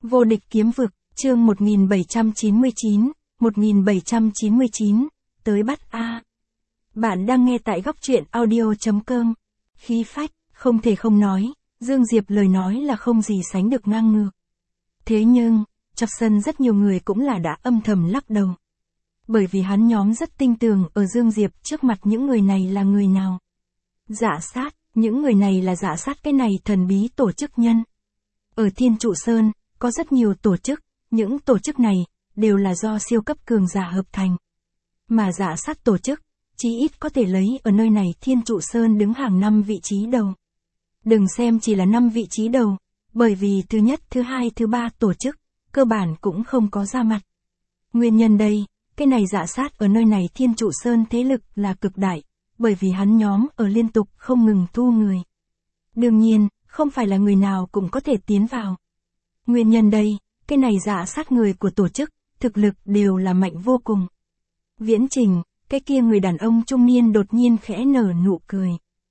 Vô địch kiếm vực, chương 1799, tới bắt A. Bạn đang nghe tại góc truyện audio.com. Khí phách, không thể không nói, Dương Diệp lời nói là không gì sánh được ngang ngược. Thế nhưng, trong sân rất nhiều người cũng là đã âm thầm lắc đầu. Bởi vì hắn nhóm rất tin tưởng ở Dương Diệp trước mặt những người này là người nào. Dạ sát, những người này là dạ sát cái này thần bí tổ chức nhân. Ở Thiên Trụ Sơn, có rất nhiều tổ chức, những tổ chức này, đều là do siêu cấp cường giả hợp thành. Mà dạ sát tổ chức, chí ít có thể lấy ở nơi này Thiên Trụ Sơn đứng hàng 5 vị trí đầu. Đừng xem chỉ là 5 vị trí đầu, bởi vì thứ nhất, thứ hai, thứ ba tổ chức, cơ bản cũng không có ra mặt. Nguyên nhân đây, cái này dạ sát ở nơi này Thiên Trụ Sơn thế lực là cực đại, bởi vì hắn nhóm ở liên tục không ngừng thu người. Đương nhiên, không phải là người nào cũng có thể tiến vào. Nguyên nhân đây, cái này dạ sát người của tổ chức, thực lực đều là mạnh vô cùng. Viễn Trình, cái kia người đàn ông trung niên đột nhiên khẽ nở nụ cười.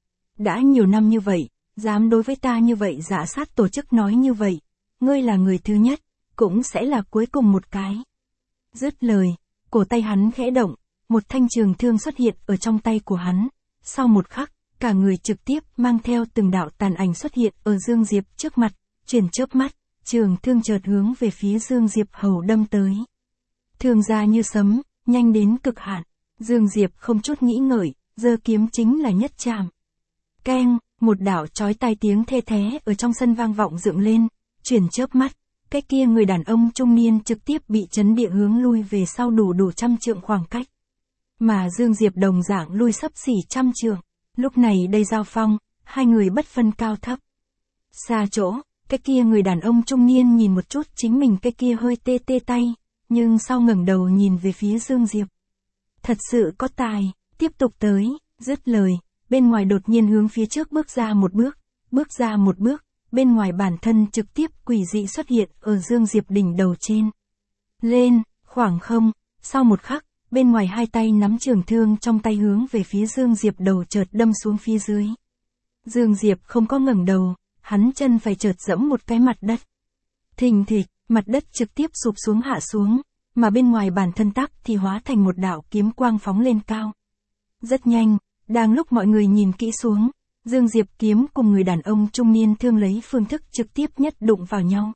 Đã nhiều năm như vậy, dám đối với ta như vậy dạ sát tổ chức nói như vậy, ngươi là người thứ nhất, cũng sẽ là cuối cùng một cái. Dứt lời, cổ tay hắn khẽ động, một thanh trường thương xuất hiện ở trong tay của hắn. Sau một khắc, cả người trực tiếp mang theo từng đạo tàn ảnh xuất hiện ở Dương Diệp trước mặt, chuyển chớp mắt, trường thương chợt hướng về phía Dương Diệp hầu đâm tới. Thương ra như sấm, nhanh đến cực hạn, Dương Diệp không chút nghĩ ngợi, giơ kiếm chính là nhất chạm. Keng, một đạo chói tai tiếng thê thé ở trong sân vang vọng dựng lên, chuyển chớp mắt, cái kia người đàn ông trung niên trực tiếp bị chấn địa hướng lui về sau đủ trăm trượng khoảng cách. Mà Dương Diệp đồng dạng lui xấp xỉ trăm trượng, lúc này đây giao phong, hai người bất phân cao thấp. Xa chỗ, cái kia người đàn ông trung niên nhìn một chút chính mình cái kia hơi tê tay, nhưng sau ngẩng đầu nhìn về phía Dương Diệp. Thật sự có tài, tiếp tục tới, dứt lời, bên ngoài đột nhiên hướng phía trước bước ra một bước, bên ngoài bản thân trực tiếp quỷ dị xuất hiện ở Dương Diệp đỉnh đầu trên. Lên, khoảng không, sau một khắc, bên ngoài hai tay nắm trường thương trong tay hướng về phía Dương Diệp đầu chợt đâm xuống phía dưới. Dương Diệp không có ngẩng đầu, hắn chân phải chợt giẫm một cái mặt đất. Thình thịch, mặt đất trực tiếp sụp xuống hạ xuống, mà bên ngoài bản thân tắc thì hóa thành một đạo kiếm quang phóng lên cao. Rất nhanh, đang lúc mọi người nhìn kỹ xuống, Dương Diệp kiếm cùng người đàn ông trung niên thương lấy phương thức trực tiếp nhất đụng vào nhau.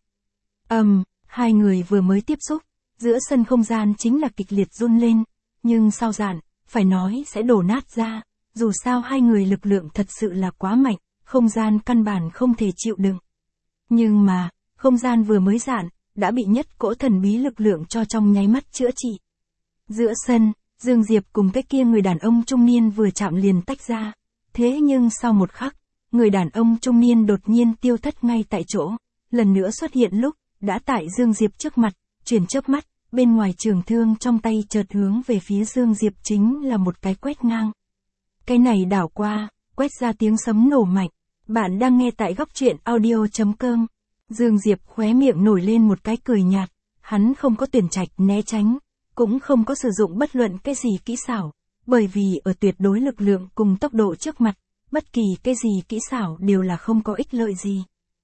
Hai người vừa mới tiếp xúc, giữa sân không gian chính là kịch liệt run lên, nhưng sau dạn, phải nói sẽ đổ nát ra, dù sao hai người lực lượng thật sự là quá mạnh, không gian căn bản không thể chịu đựng. Nhưng mà, không gian vừa mới dạn, đã bị nhất cỗ thần bí lực lượng cho trong nháy mắt chữa trị. Giữa sân, Dương Diệp cùng cái kia người đàn ông trung niên vừa chạm liền tách ra, thế nhưng sau một khắc, người đàn ông trung niên đột nhiên tiêu thất ngay tại chỗ, lần nữa xuất hiện lúc, đã tại Dương Diệp trước mặt, chuyển chớp mắt, bên ngoài trường thương trong tay chợt hướng về phía Dương Diệp chính là một cái quét ngang. Cái này đảo qua, quét ra tiếng sấm nổ mạnh. Bạn đang nghe tại góc truyện audio.com. Dương Diệp khóe miệng nổi lên một cái cười nhạt, hắn không có tuyển trạch né tránh, cũng không có sử dụng bất luận cái gì kỹ xảo, bởi vì ở tuyệt đối lực lượng cùng tốc độ trước mặt, bất kỳ cái gì kỹ xảo đều là không có ích lợi gì.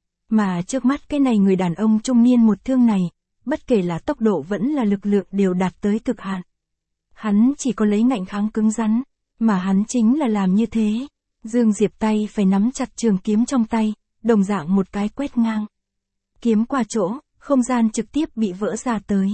Mà trước mắt cái này người đàn ông trung niên một thương này, bất kể là tốc độ vẫn là lực lượng đều đạt tới cực hạn. Hắn chỉ có lấy ngạnh kháng cứng rắn, mà hắn chính là làm như thế. Dương Diệp tay phải nắm chặt trường kiếm trong tay, đồng dạng một cái quét ngang. Kiếm qua chỗ, không gian trực tiếp bị vỡ ra tới.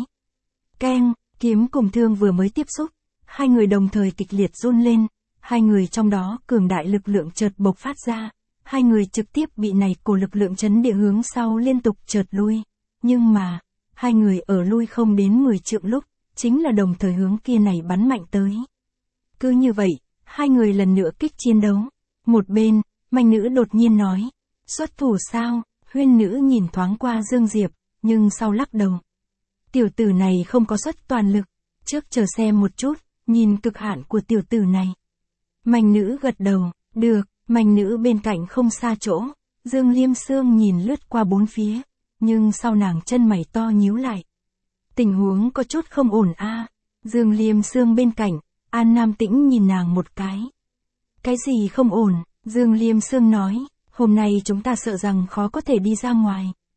Keng, kiếm cùng thương vừa mới tiếp xúc, hai người đồng thời kịch liệt run lên, hai người trong đó cường đại lực lượng chợt bộc phát ra, hai người trực tiếp bị này cổ lực lượng chấn địa hướng sau liên tục chợt lui, nhưng mà, hai người ở lui không đến 10 trượng lúc, chính là đồng thời hướng kia này bắn mạnh tới. Cứ như vậy, hai người lần nữa kích chiến đấu. Một bên, Mạnh Nữ đột nhiên nói, xuất thủ sao? Huyên Nữ nhìn thoáng qua Dương Diệp, nhưng sau lắc đầu. Tiểu tử này không có xuất toàn lực, trước chờ xem một chút, nhìn cực hạn của tiểu tử này. Mạnh Nữ gật đầu, được. Mạnh Nữ bên cạnh không xa chỗ, Dương Liêm Sương nhìn lướt qua bốn phía, nhưng sau nàng chân mày to nhíu lại. Tình huống có chút không ổn a. Dương Liêm Sương bên cạnh, An Nam Tĩnh nhìn nàng một cái. Cái gì không ổn? Dương Liêm Sương nói, hôm nay chúng ta sợ rằng khó có thể đi ra ngoài.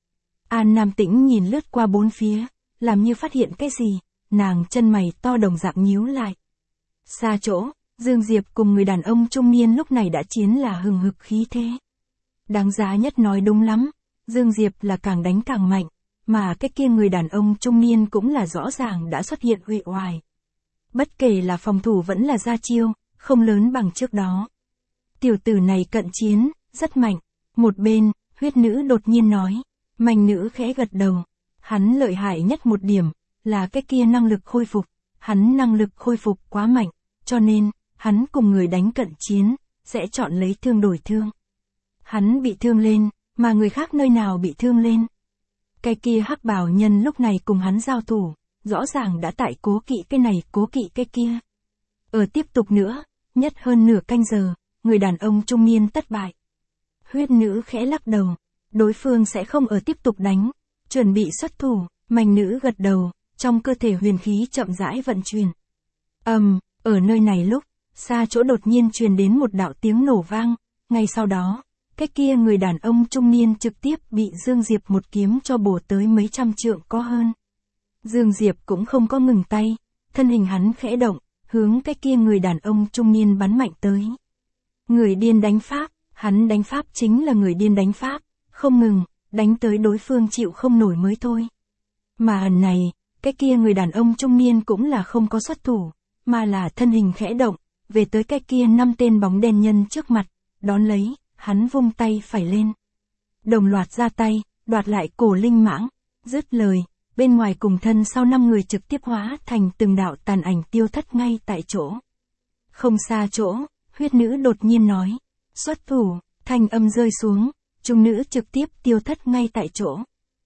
An Nam Tĩnh nhìn lướt qua bốn phía, làm như phát hiện cái gì, nàng chân mày to đồng dạng nhíu lại. Xa chỗ, Dương Diệp cùng người đàn ông trung niên lúc này đã chiến là hừng hực khí thế. Đáng giá nhất nói đúng lắm, Dương Diệp là càng đánh càng mạnh, mà cái kia người đàn ông trung niên cũng là rõ ràng đã xuất hiện uể oải. Bất kể là phòng thủ vẫn là ra chiêu, không lớn bằng trước đó. Tiểu tử này cận chiến, rất mạnh. Một bên, huyết nữ đột nhiên nói. Manh nữ khẽ gật đầu. Hắn lợi hại nhất một điểm, là cái kia năng lực khôi phục. Hắn năng lực khôi phục quá mạnh, cho nên, hắn cùng người đánh cận chiến, sẽ chọn lấy thương đổi thương. Hắn bị thương lên, mà người khác nơi nào bị thương lên. Cái kia hắc bào nhân lúc này cùng hắn giao thủ, rõ ràng đã tại cố kỵ cái này cố kỵ cái kia. Ở tiếp tục nữa, nhất hơn nửa canh giờ, người đàn ông trung niên thất bại. Huyết nữ khẽ lắc đầu, đối phương sẽ không ở tiếp tục đánh, chuẩn bị xuất thủ, manh nữ gật đầu, trong cơ thể huyền khí chậm rãi vận chuyển. Ở nơi này lúc, xa chỗ đột nhiên truyền đến một đạo tiếng nổ vang, ngay sau đó, cái kia người đàn ông trung niên trực tiếp bị Dương Diệp một kiếm cho bổ tới mấy trăm trượng có hơn. Dương Diệp cũng không có ngừng tay, thân hình hắn khẽ động, hướng cái kia người đàn ông trung niên bắn mạnh tới. Người điên đánh pháp, hắn đánh pháp chính là người điên đánh pháp, không ngừng, đánh tới đối phương chịu không nổi mới thôi. Mà lần này, cái kia người đàn ông trung niên cũng là không có xuất thủ, mà là thân hình khẽ động, về tới cái kia 5 tên bóng đen nhân trước mặt, đón lấy, hắn vung tay phải lên. Đồng loạt ra tay, đoạt lại cổ linh mãng, dứt lời, bên ngoài cùng thân sau 5 người trực tiếp hóa thành từng đạo tàn ảnh tiêu thất ngay tại chỗ. Không xa chỗ, huyết nữ đột nhiên nói, xuất thủ, thanh âm rơi xuống, trung nữ trực tiếp tiêu thất ngay tại chỗ.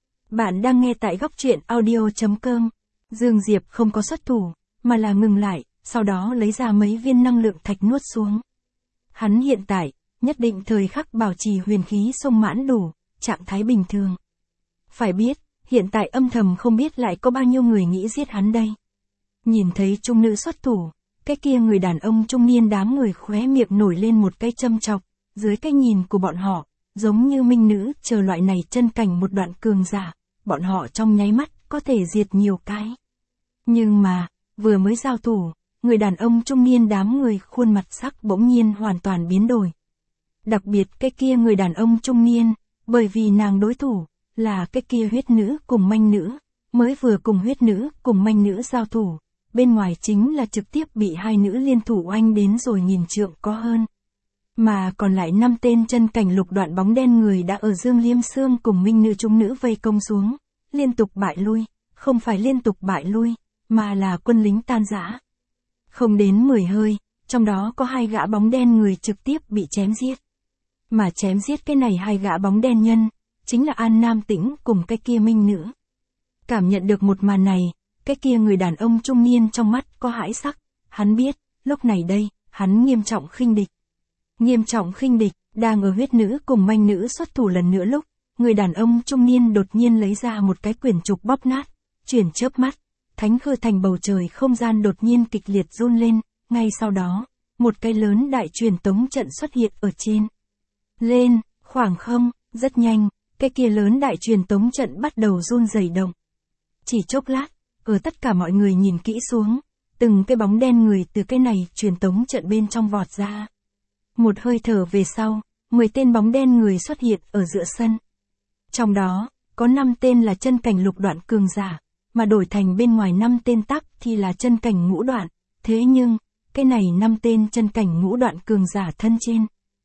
Bạn đang nghe tại góc truyện audio.com. Dương Diệp không có xuất thủ, mà là ngừng lại, sau đó lấy ra mấy viên năng lượng thạch nuốt xuống. Hắn hiện tại, nhất định thời khắc bảo trì huyền khí sông mãn đủ, trạng thái bình thường. Phải biết, hiện tại âm thầm không biết lại có bao nhiêu người nghĩ giết hắn đây. Nhìn thấy trung nữ xuất thủ, cái kia người đàn ông trung niên đám người khóe miệng nổi lên một cái châm chọc, dưới cái nhìn của bọn họ, giống như minh nữ chờ loại này chân cảnh một đoạn cường giả, bọn họ trong nháy mắt có thể diệt nhiều cái. Nhưng mà, vừa mới giao thủ, người đàn ông trung niên đám người khuôn mặt sắc bỗng nhiên hoàn toàn biến đổi. Đặc biệt cái kia người đàn ông trung niên, bởi vì nàng đối thủ, là cái kia huyết nữ cùng manh nữ, mới vừa cùng huyết nữ cùng manh nữ giao thủ, bên ngoài chính là trực tiếp bị hai nữ liên thủ oanh đến rồi nghìn trượng có hơn. Mà còn lại 5 tên chân cảnh lục đoạn bóng đen người đã ở Dương Liêm Sương cùng minh nữ trung nữ vây công xuống, liên tục bại lui, không phải liên tục bại lui, mà là quân lính tan rã. Không đến 10 hơi, trong đó có 2 gã bóng đen người trực tiếp bị chém giết. Mà chém giết cái này 2 gã bóng đen nhân, chính là An Nam Tĩnh cùng cái kia minh nữ. Cảm nhận được một màn này, cái kia người đàn ông trung niên trong mắt có hãi sắc, hắn biết, lúc này đây, hắn nghiêm trọng khinh địch. Nghiêm trọng khinh địch, đang ở huyết nữ cùng manh nữ xuất thủ lần nữa lúc, người đàn ông trung niên đột nhiên lấy ra một cái quyển trục bóp nát, chuyển chớp mắt, thánh khư thành bầu trời không gian đột nhiên kịch liệt run lên, ngay sau đó, một cái lớn đại truyền tống trận xuất hiện ở trên. Lên, khoảng không, rất nhanh, cái kia lớn đại truyền tống trận bắt đầu run rẩy động. Chỉ chốc lát, ở tất cả mọi người nhìn kỹ xuống, từng cái bóng đen người từ cái này truyền tống trận bên trong vọt ra. Một hơi thở về sau, 10 tên bóng đen người xuất hiện ở giữa sân. Trong đó, có 5 tên là chân cảnh lục đoạn cường giả, mà đổi thành bên ngoài 5 tên tắc thì là chân cảnh ngũ đoạn. Thế nhưng, cái này 5 tên chân cảnh ngũ đoạn cường giả thân trên.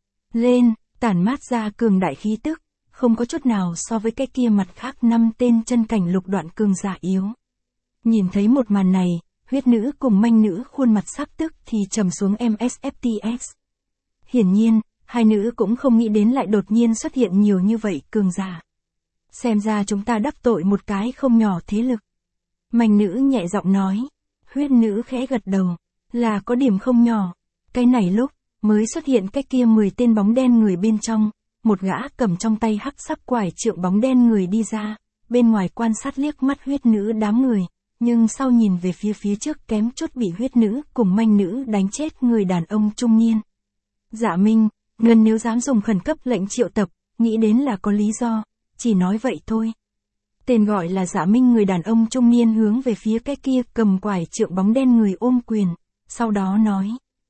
Lên, tản mát ra cường đại khí tức, không có chút nào so với cái kia mặt khác 5 tên chân cảnh lục đoạn cường giả yếu. Nhìn thấy một màn này, huyết nữ cùng manh nữ khuôn mặt sắc tức thì trầm xuống MSFTS. Hiển nhiên, hai nữ cũng không nghĩ đến lại đột nhiên xuất hiện nhiều như vậy cường giả. Xem ra chúng ta đắc tội một cái không nhỏ thế lực. Manh nữ nhẹ giọng nói, huyết nữ khẽ gật đầu, là có điểm không nhỏ. Cái này lúc, mới xuất hiện cái kia 10 tên bóng đen người bên trong, một gã cầm trong tay hắc sắc quải trượng bóng đen người đi ra, bên ngoài quan sát liếc mắt huyết nữ đám người, nhưng sau nhìn về phía trước kém chút bị huyết nữ cùng manh nữ đánh chết người đàn ông trung niên. Dạ Minh, Ngân nếu dám dùng khẩn cấp lệnh triệu tập, nghĩ đến là có lý do, chỉ nói vậy thôi. Tên gọi là Dạ Minh, người đàn ông trung niên hướng về phía cái kia cầm quải trượng bóng đen người ôm quyền, sau đó nói.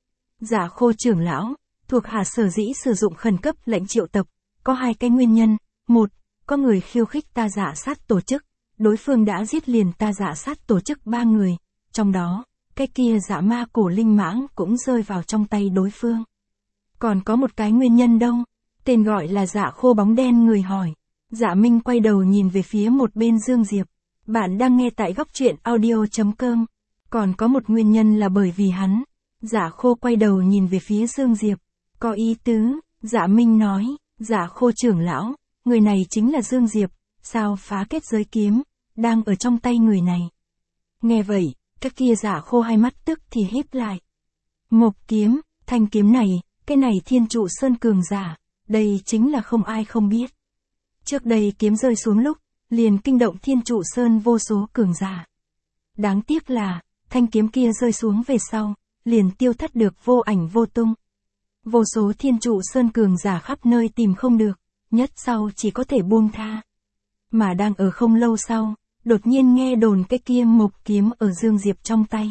Dạ Khô trưởng lão, thuộc hạ sở dĩ sử dụng khẩn cấp lệnh triệu tập, có hai cái nguyên nhân. Một, có người khiêu khích ta Dạ Sát tổ chức, đối phương đã giết liền ta Dạ Sát tổ chức 3 người, trong đó, cái kia Dạ Ma cổ linh mãng cũng rơi vào trong tay đối phương. Còn có một cái nguyên nhân đâu? Tên gọi là Dạ Khô bóng đen người hỏi. Dạ Minh quay đầu nhìn về phía một bên Dương Diệp. Bạn đang nghe tại góc truyện audio.com. Còn có một nguyên nhân là bởi vì hắn. Dạ Khô quay đầu nhìn về phía Dương Diệp. Có ý tứ, Dạ Minh nói. Dạ Khô trưởng lão, người này chính là Dương Diệp, sao phá kết giới kiếm, đang ở trong tay người này. Nghe vậy, các kia Dạ Khô hai mắt tức thì híp lại. Mộc kiếm, thanh kiếm này, cái này Thiên Trụ Sơn cường giả, đây chính là không ai không biết. Trước đây kiếm rơi xuống lúc, liền kinh động Thiên Trụ Sơn vô số cường giả. Đáng tiếc là, thanh kiếm kia rơi xuống về sau, liền tiêu thất được vô ảnh vô tung. Vô số Thiên Trụ Sơn cường giả khắp nơi tìm không được, nhất sau chỉ có thể buông tha. Mà đang ở không lâu sau, đột nhiên nghe đồn cái kia mộc kiếm ở Dương Diệp trong tay.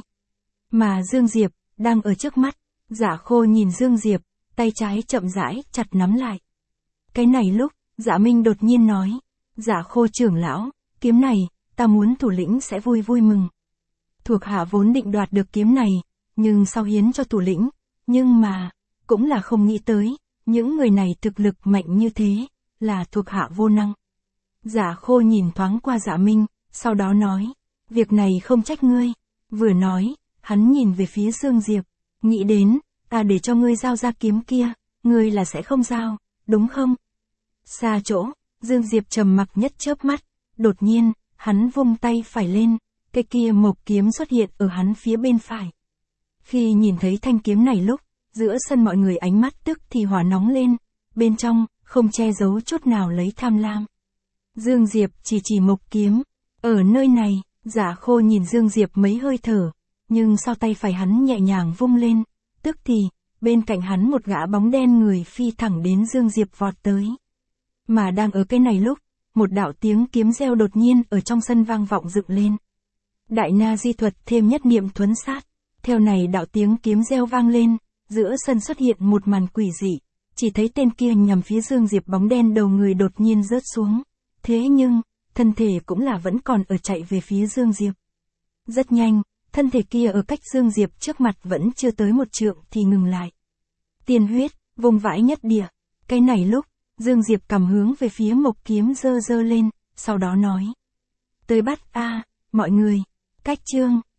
Mà Dương Diệp, đang ở trước mắt, Dạ Khô nhìn Dương Diệp, tay trái chậm rãi chặt nắm lại. Cái này lúc, Dạ Minh đột nhiên nói, Dạ Khô trưởng lão, kiếm này, ta muốn thủ lĩnh sẽ vui vui mừng. Thuộc hạ vốn định đoạt được kiếm này, nhưng sau hiến cho thủ lĩnh, nhưng mà, cũng là không nghĩ tới, những người này thực lực mạnh như thế, là thuộc hạ vô năng. Dạ Khô nhìn thoáng qua Dạ Minh, sau đó nói, việc này không trách ngươi. Vừa nói, hắn nhìn về phía Dương Diệp, nghĩ đến, ta để cho ngươi giao ra kiếm kia, ngươi là sẽ không giao, đúng không? Xa chỗ, Dương Diệp trầm mặc nhất chớp mắt, đột nhiên, hắn vung tay phải lên, cái kia mộc kiếm xuất hiện ở hắn phía bên phải. Khi nhìn thấy thanh kiếm này lúc, giữa sân mọi người ánh mắt tức thì hỏa nóng lên, bên trong, không che giấu chút nào lấy tham lam. Dương Diệp chỉ mộc kiếm, ở nơi này, Dạ Khô nhìn Dương Diệp mấy hơi thở, nhưng sau tay phải hắn nhẹ nhàng vung lên, tức thì, bên cạnh hắn một gã bóng đen người phi thẳng đến Dương Diệp vọt tới. Mà đang ở cái này lúc, một đạo tiếng kiếm reo đột nhiên ở trong sân vang vọng dựng lên. Đại Na Di thuật thêm nhất niệm thuấn sát, theo này đạo tiếng kiếm reo vang lên, giữa sân xuất hiện một màn quỷ dị, chỉ thấy tên kia nhằm phía Dương Diệp bóng đen đầu người đột nhiên rớt xuống. Thế nhưng, thân thể cũng là vẫn còn ở chạy về phía Dương Diệp. Rất nhanh, thân thể kia ở cách Dương Diệp trước mặt vẫn chưa tới một trượng thì ngừng lại. Tiên huyết, vùng vãi nhất địa. Cái này lúc, Dương Diệp cầm hướng về phía mộc kiếm giơ lên, sau đó nói. Tới bắt a mọi người. Cách chương.